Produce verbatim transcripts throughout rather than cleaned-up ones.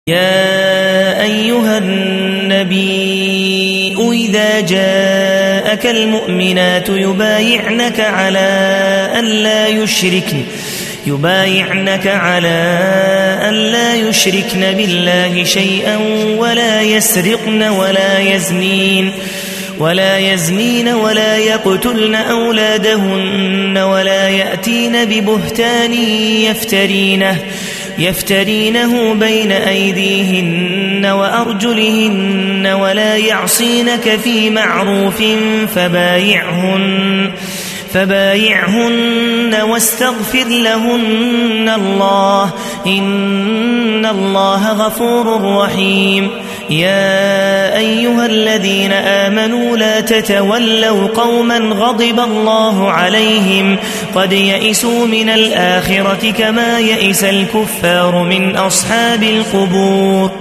يا أيها النبي إذا جاءك المؤمنات يبايعنك على أن لا يشركن يبايعنك على أن لا يشركن بالله شيئا ولا يسرقن ولا يزنين ولا يزنين ولا يقتلن أولادهن ولا يأتين ببهتان يفترينه يفترينه بين أيديهن وأرجلهن ولا يعصينك في معروف فبايعهن فبايعهن واستغفر لهن الله إن الله غفور رحيم. يا أيها الذين آمنوا لا تتولوا قوما غضب الله عليهم قد يئسوا من الآخرة كما يئس الكفار من أصحاب القبور.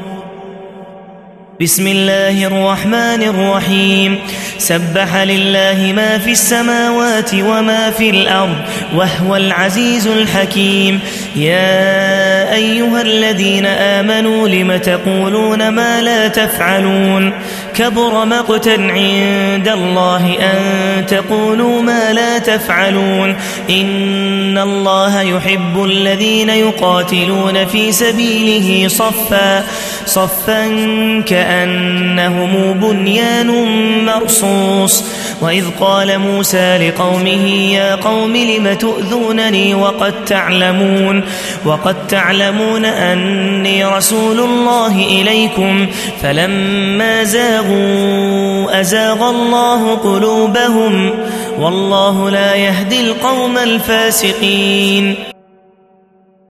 بسم الله الرحمن الرحيم. سبح لله ما في السماوات وما في الأرض وهو العزيز الحكيم. يا أيها الذين آمنوا لم تقولون ما لا تفعلون كبر مقتا عند الله أن تقولوا ما لا تفعلون إن الله يحب الذين يقاتلون في سبيله صفا صفا كأنهم بنيان مرصوص. وإذ قال موسى لقومه يا قوم لم تؤذونني وقد تعلمون وقد تعلمون أني رسول الله إليكم فلما زاغوا أزاغ الله قلوبهم والله لا يهدي القوم الفاسقين.